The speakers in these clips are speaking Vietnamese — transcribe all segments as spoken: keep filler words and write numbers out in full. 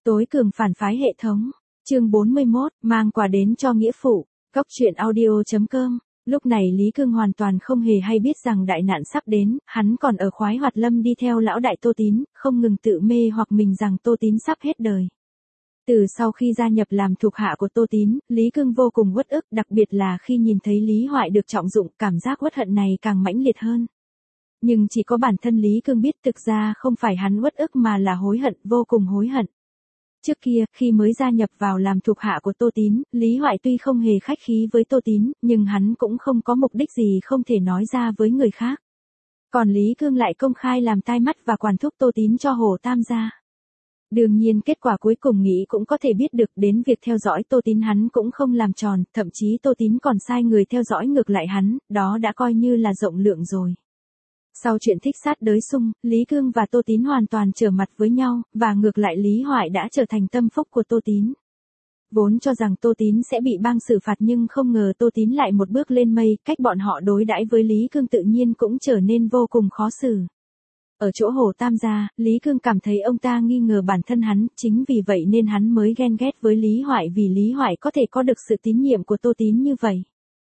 Tối cường phản phái hệ thống. Chương bốn mươi mốt, mang quà đến cho nghĩa phụ. Góc truyện audio chấm com. Lúc này Lý Cương hoàn toàn không hề hay biết rằng đại nạn sắp đến, hắn còn ở khoái hoạt lâm đi theo lão đại Tô Tín, không ngừng tự mê hoặc mình rằng Tô Tín sắp hết đời. Từ sau khi gia nhập làm thuộc hạ của Tô Tín, Lý Cương vô cùng uất ức, đặc biệt là khi nhìn thấy Lý Hoại được trọng dụng, cảm giác uất hận này càng mãnh liệt hơn. Nhưng chỉ có bản thân Lý Cương biết thực ra không phải hắn uất ức mà là hối hận, vô cùng hối hận. Trước kia, khi mới gia nhập vào làm thuộc hạ của Tô Tín, Lý Hoại tuy không hề khách khí với Tô Tín, nhưng hắn cũng không có mục đích gì không thể nói ra với người khác. Còn Lý Cương lại công khai làm tai mắt và quản thúc Tô Tín cho Hồ Tam gia. Đương nhiên kết quả cuối cùng nghĩ cũng có thể biết được, đến việc theo dõi Tô Tín hắn cũng không làm tròn, thậm chí Tô Tín còn sai người theo dõi ngược lại hắn, đó đã coi như là rộng lượng rồi. Sau chuyện thích sát đới xung, Lý Cương và Tô Tín hoàn toàn trở mặt với nhau, và ngược lại Lý Hoại đã trở thành tâm phúc của Tô Tín. Vốn cho rằng Tô Tín sẽ bị bang xử phạt nhưng không ngờ Tô Tín lại một bước lên mây, cách bọn họ đối đãi với Lý Cương tự nhiên cũng trở nên vô cùng khó xử. Ở chỗ Hồ Tam gia, Lý Cương cảm thấy ông ta nghi ngờ bản thân hắn, chính vì vậy nên hắn mới ghen ghét với Lý Hoại vì Lý Hoại có thể có được sự tín nhiệm của Tô Tín như vậy.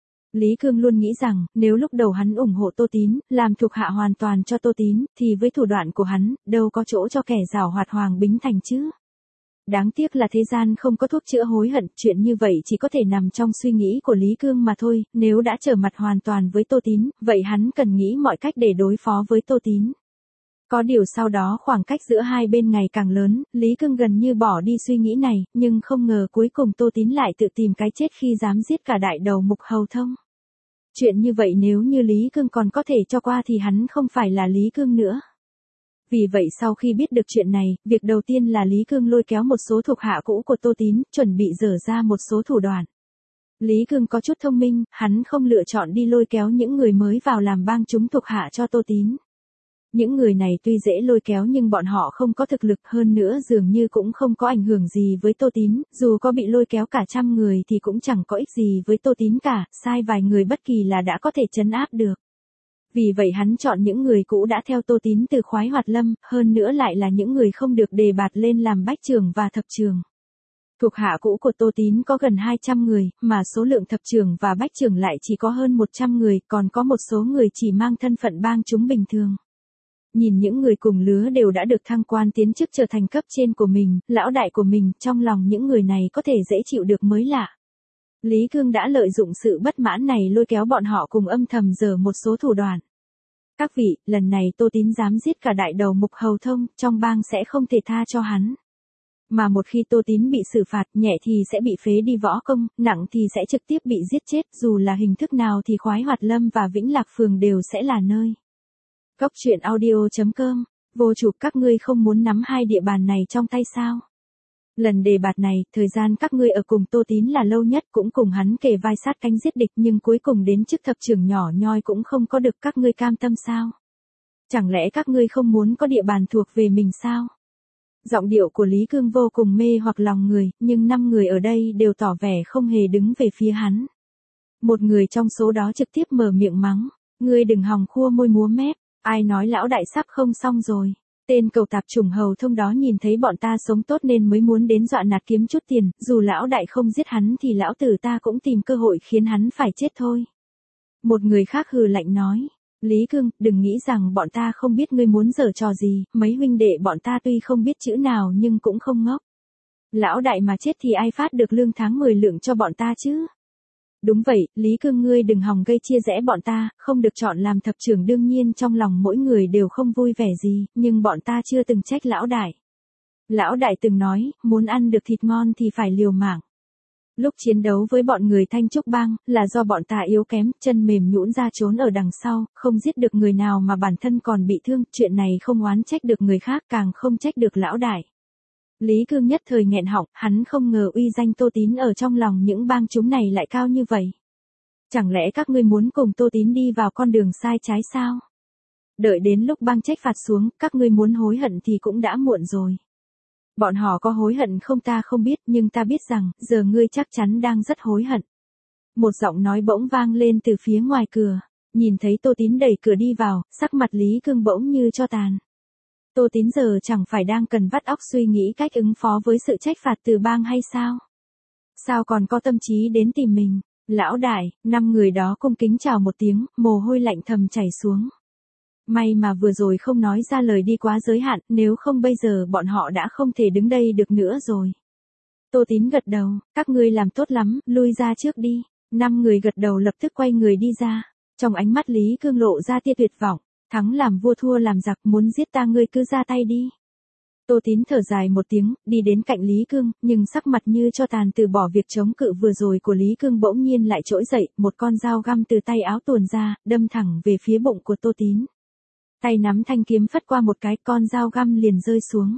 Lý Cương luôn nghĩ rằng, nếu lúc đầu hắn ủng hộ Tô Tín, làm thuộc hạ hoàn toàn cho Tô Tín, thì với thủ đoạn của hắn, đâu có chỗ cho kẻ giảo hoạt Hoàng Bính Thành chứ. Đáng tiếc là thế gian không có thuốc chữa hối hận, chuyện như vậy chỉ có thể nằm trong suy nghĩ của Lý Cương mà thôi, nếu đã trở mặt hoàn toàn với Tô Tín, vậy hắn cần nghĩ mọi cách để đối phó với Tô Tín. Có điều sau đó khoảng cách giữa hai bên ngày càng lớn, Lý Cương gần như bỏ đi suy nghĩ này, nhưng không ngờ cuối cùng Tô Tín lại tự tìm cái chết khi dám giết cả đại đầu mục Hầu Thông. Chuyện như vậy nếu như Lý Cương còn có thể cho qua thì hắn không phải là Lý Cương nữa. Vì vậy sau khi biết được chuyện này, việc đầu tiên là Lý Cương lôi kéo một số thuộc hạ cũ của Tô Tín, chuẩn bị dở ra một số thủ đoạn. Lý Cương có chút thông minh, hắn không lựa chọn đi lôi kéo những người mới vào làm bang chúng thuộc hạ cho Tô Tín. Những người này tuy dễ lôi kéo nhưng bọn họ không có thực lực, hơn nữa dường như cũng không có ảnh hưởng gì với Tô Tín, dù có bị lôi kéo cả trăm người thì cũng chẳng có ích gì với Tô Tín cả, sai vài người bất kỳ là đã có thể trấn áp được. Vì vậy hắn chọn những người cũ đã theo Tô Tín từ khoái hoạt lâm, hơn nữa lại là những người không được đề bạt lên làm bách trưởng và thập trưởng. Thuộc hạ cũ của Tô Tín có gần hai trăm người, mà số lượng thập trưởng và bách trưởng lại chỉ có hơn một trăm người, còn có một số người chỉ mang thân phận bang chúng bình thường. Nhìn những người cùng lứa đều đã được thăng quan tiến chức trở thành cấp trên của mình, lão đại của mình, trong lòng những người này có thể dễ chịu được mới lạ. Lý Cương đã lợi dụng sự bất mãn này lôi kéo bọn họ cùng âm thầm dở một số thủ đoạn. Các vị, lần này Tô Tín dám giết cả đại đầu mục Hầu Thông, trong bang sẽ không thể tha cho hắn. Mà một khi Tô Tín bị xử phạt, nhẹ thì sẽ bị phế đi võ công, nặng thì sẽ trực tiếp bị giết chết, dù là hình thức nào thì khoái hoạt lâm và Vĩnh Lạc Phường đều sẽ là nơi. Góc truyện audio chấm com. Vô chủ, các ngươi không muốn nắm hai địa bàn này trong tay sao? Lần đề bạt này, thời gian các ngươi ở cùng Tô Tín là lâu nhất, cũng cùng hắn kề vai sát cánh giết địch, nhưng cuối cùng đến chức thập trưởng nhỏ nhoi cũng không có được, các ngươi cam tâm sao? Chẳng lẽ các ngươi không muốn có địa bàn thuộc về mình sao? Giọng điệu của Lý Cương vô cùng mê hoặc lòng người, nhưng năm người ở đây đều tỏ vẻ không hề đứng về phía hắn. Một người trong số đó trực tiếp mở miệng mắng, ngươi đừng hòng khua môi múa mép. Ai nói lão đại sắp không xong rồi. Tên cầu tạp chủng Hầu Thông đó nhìn thấy bọn ta sống tốt nên mới muốn đến dọa nạt kiếm chút tiền, dù lão đại không giết hắn thì lão tử ta cũng tìm cơ hội khiến hắn phải chết thôi. Một người khác hừ lạnh nói, Lý Cương, đừng nghĩ rằng bọn ta không biết ngươi muốn giở trò gì, mấy huynh đệ bọn ta tuy không biết chữ nào nhưng cũng không ngốc. Lão đại mà chết thì ai phát được lương tháng mười lượng cho bọn ta chứ? Đúng vậy, Lý Cương ngươi đừng hòng gây chia rẽ bọn ta, không được chọn làm thập trưởng, đương nhiên trong lòng mỗi người đều không vui vẻ gì, nhưng bọn ta chưa từng trách lão đại. Lão đại từng nói, muốn ăn được thịt ngon thì phải liều mạng. Lúc chiến đấu với bọn người Thanh Trúc Bang, là do bọn ta yếu kém, chân mềm nhũn ra trốn ở đằng sau, không giết được người nào mà bản thân còn bị thương, chuyện này không oán trách được người khác, càng không trách được lão đại. Lý Cương nhất thời nghẹn họng, hắn không ngờ uy danh Tô Tín ở trong lòng những bang chúng này lại cao như vậy. Chẳng lẽ các ngươi muốn cùng Tô Tín đi vào con đường sai trái sao? Đợi đến lúc bang trách phạt xuống, các ngươi muốn hối hận thì cũng đã muộn rồi. Bọn họ có hối hận không ta không biết, nhưng ta biết rằng, giờ ngươi chắc chắn đang rất hối hận. Một giọng nói bỗng vang lên từ phía ngoài cửa, nhìn thấy Tô Tín đẩy cửa đi vào, sắc mặt Lý Cương bỗng như tro tàn. Tô Tín giờ chẳng phải đang cần vắt óc suy nghĩ cách ứng phó với sự trách phạt từ bang hay sao? Sao còn có tâm trí đến tìm mình? Lão đại, năm người đó cung kính chào một tiếng, mồ hôi lạnh thầm chảy xuống. May mà vừa rồi không nói ra lời đi quá giới hạn, nếu không bây giờ bọn họ đã không thể đứng đây được nữa rồi. Tô Tín gật đầu, các ngươi làm tốt lắm, lui ra trước đi. Năm người gật đầu lập tức quay người đi ra. Trong ánh mắt Lý Cương lộ ra tia tuyệt vọng, thắng làm vua thua làm giặc, muốn giết ta ngươi cứ ra tay đi. Tô Tín thở dài một tiếng, đi đến cạnh Lý Cương, nhưng sắc mặt như cho tàn từ bỏ việc chống cự vừa rồi của Lý Cương bỗng nhiên lại trỗi dậy, một con dao găm từ tay áo tuồn ra, đâm thẳng về phía bụng của Tô Tín. Tay nắm thanh kiếm phất qua một cái, con dao găm liền rơi xuống.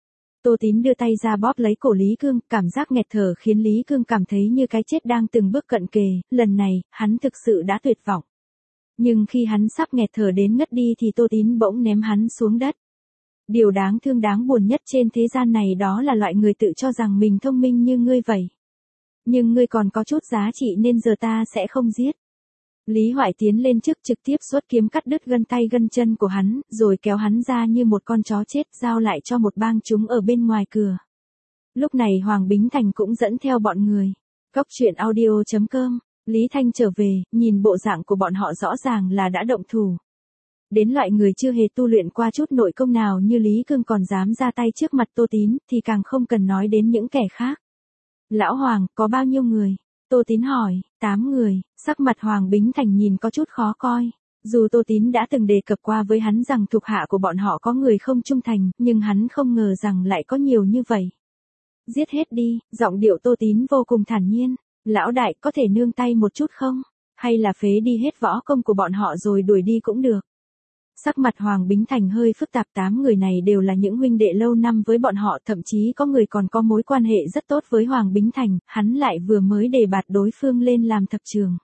Tô Tín đưa tay ra bóp lấy cổ Lý Cương, cảm giác nghẹt thở khiến Lý Cương cảm thấy như cái chết đang từng bước cận kề, lần này, hắn thực sự đã tuyệt vọng. Nhưng khi hắn sắp nghẹt thở đến ngất đi thì Tô Tín bỗng ném hắn xuống đất. Điều đáng thương đáng buồn nhất trên thế gian này đó là loại người tự cho rằng mình thông minh như ngươi vậy. Nhưng ngươi còn có chút giá trị nên giờ ta sẽ không giết. Lý Hoại tiến lên trước trực tiếp xuất kiếm cắt đứt gân tay gân chân của hắn, rồi kéo hắn ra như một con chó chết giao lại cho một bang chúng ở bên ngoài cửa. Lúc này Hoàng Bính Thành cũng dẫn theo bọn người. Cốc truyện audio chấm com, Lý Thanh trở về, nhìn bộ dạng của bọn họ rõ ràng là đã động thủ. Đến loại người chưa hề tu luyện qua chút nội công nào như Lý Cương còn dám ra tay trước mặt Tô Tín, thì càng không cần nói đến những kẻ khác. Lão Hoàng, có bao nhiêu người? Tô Tín hỏi, tám người, sắc mặt Hoàng Bính Thành nhìn có chút khó coi. Dù Tô Tín đã từng đề cập qua với hắn rằng thuộc hạ của bọn họ có người không trung thành, nhưng hắn không ngờ rằng lại có nhiều như vậy. Giết hết đi, giọng điệu Tô Tín vô cùng thản nhiên. Lão đại, có thể nương tay một chút không? Hay là phế đi hết võ công của bọn họ rồi đuổi đi cũng được. Sắc mặt Hoàng Bính Thành hơi phức tạp, tám người này đều là những huynh đệ lâu năm với bọn họ, thậm chí có người còn có mối quan hệ rất tốt với Hoàng Bính Thành, hắn lại vừa mới đề bạt đối phương lên làm thập trường.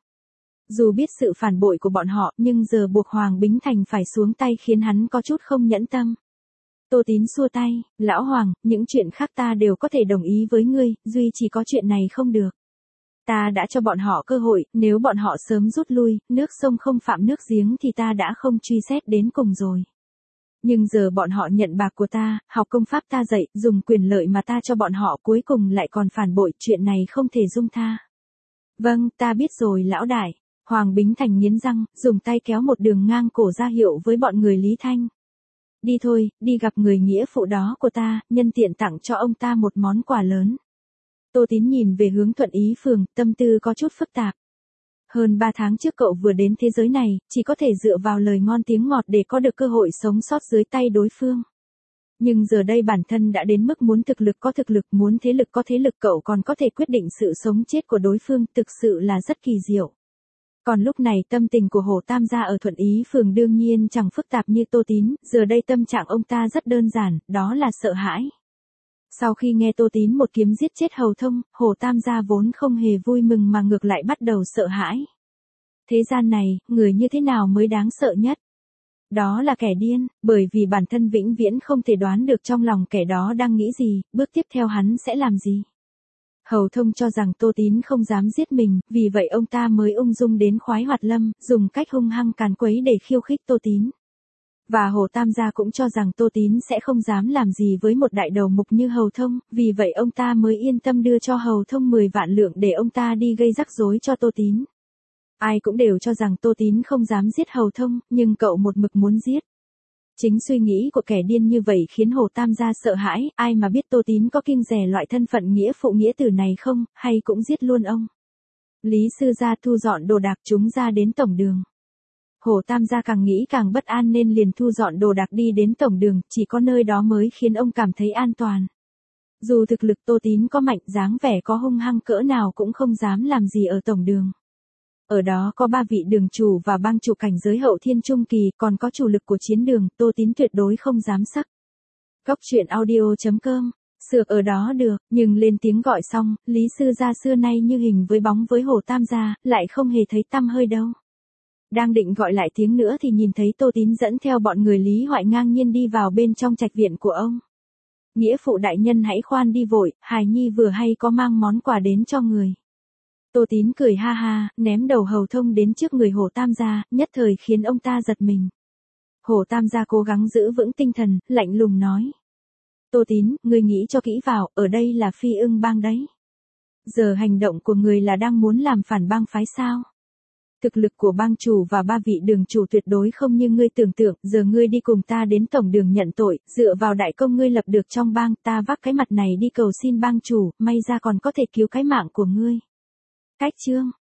Dù biết sự phản bội của bọn họ, nhưng giờ buộc Hoàng Bính Thành phải xuống tay khiến hắn có chút không nhẫn tâm. Tô Tín xua tay, lão Hoàng, những chuyện khác ta đều có thể đồng ý với ngươi, duy chỉ có chuyện này không được. Ta đã cho bọn họ cơ hội, nếu bọn họ sớm rút lui, nước sông không phạm nước giếng thì ta đã không truy xét đến cùng rồi. Nhưng giờ bọn họ nhận bạc của ta, học công pháp ta dạy, dùng quyền lợi mà ta cho bọn họ cuối cùng lại còn phản bội, chuyện này không thể dung tha. Vâng, ta biết rồi lão đại. Hoàng Bính Thành nghiến răng, dùng tay kéo một đường ngang cổ ra hiệu với bọn người Lý Thanh. Đi thôi, đi gặp người nghĩa phụ đó của ta, nhân tiện tặng cho ông ta một món quà lớn. Tô Tín nhìn về hướng Thuận Ý Phường, tâm tư có chút phức tạp. Hơn ba tháng trước cậu vừa đến thế giới này, chỉ có thể dựa vào lời ngon tiếng ngọt để có được cơ hội sống sót dưới tay đối phương. Nhưng giờ đây bản thân đã đến mức muốn thực lực có thực lực, muốn thế lực có thế lực, cậu còn có thể quyết định sự sống chết của đối phương, thực sự là rất kỳ diệu. Còn lúc này tâm tình của Hồ Tam gia ở Thuận Ý Phường đương nhiên chẳng phức tạp như Tô Tín, giờ đây tâm trạng ông ta rất đơn giản, đó là sợ hãi. Sau khi nghe Tô Tín một kiếm giết chết Hầu Thông, Hồ Tam gia vốn không hề vui mừng mà ngược lại bắt đầu sợ hãi. Thế gian này, người như thế nào mới đáng sợ nhất? Đó là kẻ điên, bởi vì bản thân vĩnh viễn không thể đoán được trong lòng kẻ đó đang nghĩ gì, bước tiếp theo hắn sẽ làm gì. Hầu Thông cho rằng Tô Tín không dám giết mình, vì vậy ông ta mới ung dung đến Khoái Hoạt Lâm, dùng cách hung hăng càn quấy để khiêu khích Tô Tín. Và Hồ Tam gia cũng cho rằng Tô Tín sẽ không dám làm gì với một đại đầu mục như Hầu Thông, vì vậy ông ta mới yên tâm đưa cho Hầu Thông mười vạn lượng để ông ta đi gây rắc rối cho Tô Tín. Ai cũng đều cho rằng Tô Tín không dám giết Hầu Thông, nhưng cậu một mực muốn giết. Chính suy nghĩ của kẻ điên như vậy khiến Hồ Tam gia sợ hãi, ai mà biết Tô Tín có kiêng dè loại thân phận nghĩa phụ nghĩa tử này không, hay cũng giết luôn ông. Lý sư gia thu dọn đồ đạc chúng ra đến tổng đường. Hồ Tam gia càng nghĩ càng bất an nên liền thu dọn đồ đạc đi đến tổng đường, chỉ có nơi đó mới khiến ông cảm thấy an toàn. Dù thực lực Tô Tín có mạnh, dáng vẻ có hung hăng cỡ nào cũng không dám làm gì ở tổng đường. Ở đó có ba vị đường chủ và bang chủ cảnh giới hậu thiên trung kỳ, còn có chủ lực của chiến đường, Tô Tín tuyệt đối không dám sắc. Cốc truyện audio chấm com, sược ở đó được, nhưng lên tiếng gọi xong, Lý sư gia xưa nay như hình với bóng với Hồ Tam gia, lại không hề thấy tăm hơi đâu. Đang định gọi lại tiếng nữa thì nhìn thấy Tô Tín dẫn theo bọn người Lý Hoại ngang nhiên đi vào bên trong trạch viện của ông. Nghĩa phụ đại nhân hãy khoan đi vội, hài nhi vừa hay có mang món quà đến cho người. Tô Tín cười ha ha, ném đầu Hầu Thông đến trước người Hồ Tam gia, nhất thời khiến ông ta giật mình. Hồ Tam gia cố gắng giữ vững tinh thần, lạnh lùng nói. Tô Tín, ngươi nghĩ cho kỹ vào, ở đây là Phi Ưng bang đấy. Giờ hành động của người là đang muốn làm phản bang phái sao? Thực lực của bang chủ và ba vị đường chủ tuyệt đối không như ngươi tưởng tượng, giờ ngươi đi cùng ta đến tổng đường nhận tội, dựa vào đại công ngươi lập được trong bang, ta vác cái mặt này đi cầu xin bang chủ, may ra còn có thể cứu cái mạng của ngươi. Cách chương